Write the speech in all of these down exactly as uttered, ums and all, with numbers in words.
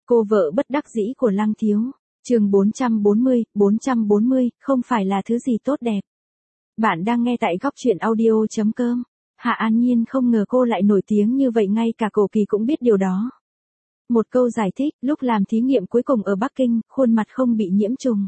Cô vợ bất đắc dĩ của Lăng Thiếu. Chương bốn trăm bốn mươi, bốn trăm bốn mươi, không phải là thứ gì tốt đẹp. Bạn đang nghe tại góc truyện audio chấm com. Hạ An Nhiên không ngờ cô lại nổi tiếng như vậy, ngay cả Cổ Kỳ cũng biết điều đó. Một câu giải thích, lúc làm thí nghiệm cuối cùng ở Bắc Kinh, khuôn mặt không bị nhiễm trùng.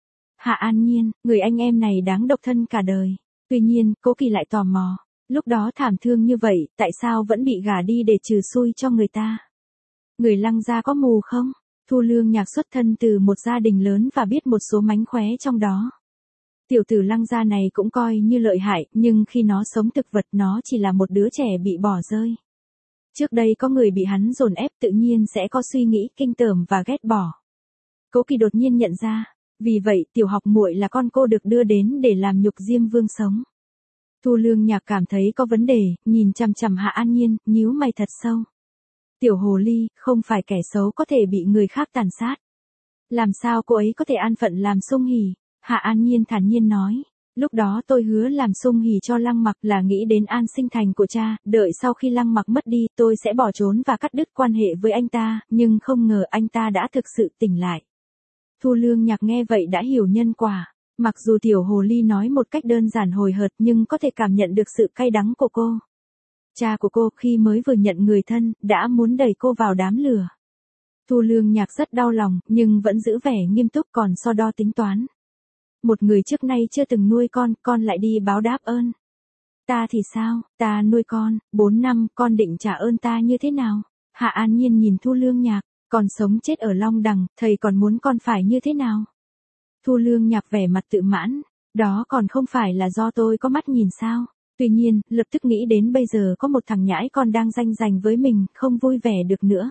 Hạ An Nhiên, người anh em này đáng độc thân cả đời. Tuy nhiên, Cố Kỳ lại tò mò. Lúc đó thảm thương như vậy, tại sao vẫn bị gả đi để trừ xui cho người ta? Người Lăng gia có mù không? Thu Lương Nhạc xuất thân từ một gia đình lớn và biết một số mánh khóe trong đó. Tiểu tử Lăng gia này cũng coi như lợi hại, nhưng khi nó sống thực vật nó chỉ là một đứa trẻ bị bỏ rơi. Trước đây có người bị hắn dồn ép tự nhiên sẽ có suy nghĩ kinh tởm và ghét bỏ. Cố Kỳ đột nhiên nhận ra, vì vậy tiểu học muội là con cô được đưa đến để làm nhục Diêm Vương sống. Thu Lương Nhạc cảm thấy có vấn đề, nhìn chằm chằm Hạ An Nhiên, nhíu mày thật sâu. Tiểu hồ ly, không phải kẻ xấu có thể bị người khác tàn sát. Làm sao cô ấy có thể an phận làm sung hỉ? Hạ An Nhiên thản nhiên nói. Lúc đó tôi hứa làm sung hỉ cho Lăng Mặc là nghĩ đến an sinh thành của cha, đợi sau khi Lăng Mặc mất đi tôi sẽ bỏ trốn và cắt đứt quan hệ với anh ta, nhưng không ngờ anh ta đã thực sự tỉnh lại. Thu Lương Nhạc nghe vậy đã hiểu nhân quả. Mặc dù tiểu hồ ly nói một cách đơn giản hời hợt nhưng có thể cảm nhận được sự cay đắng của cô. Cha của cô khi mới vừa nhận người thân, đã muốn đẩy cô vào đám lửa. Thu Lương Nhạc rất đau lòng, nhưng vẫn giữ vẻ nghiêm túc còn so đo tính toán. Một người trước nay chưa từng nuôi con, con lại đi báo đáp ơn. Ta thì sao, ta nuôi con, bốn năm, con định trả ơn ta như thế nào? Hạ An Nhiên nhìn Thu Lương Nhạc, con sống chết ở Long Đằng, thầy còn muốn con phải như thế nào? Thu Lương Nhạc vẻ mặt tự mãn, đó còn không phải là do tôi có mắt nhìn sao? Tuy nhiên, lập tức nghĩ đến bây giờ có một thằng nhãi con đang tranh giành với mình, không vui vẻ được nữa.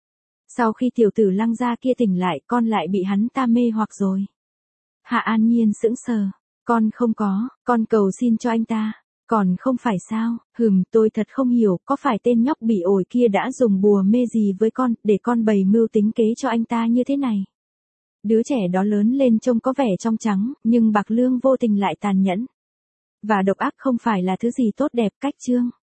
Sau khi tiểu tử Lăng gia kia tỉnh lại, con lại bị hắn ta mê hoặc rồi. Hạ An Nhiên sững sờ, con không có, con cầu xin cho anh ta. Còn không phải sao, hừm, tôi thật không hiểu, có phải tên nhóc bị ổi kia đã dùng bùa mê gì với con, để con bày mưu tính kế cho anh ta như thế này. Đứa trẻ đó lớn lên trông có vẻ trong trắng, nhưng bạc lương vô tình lại tàn nhẫn. Và độc ác không phải là thứ gì tốt đẹp. Cách chương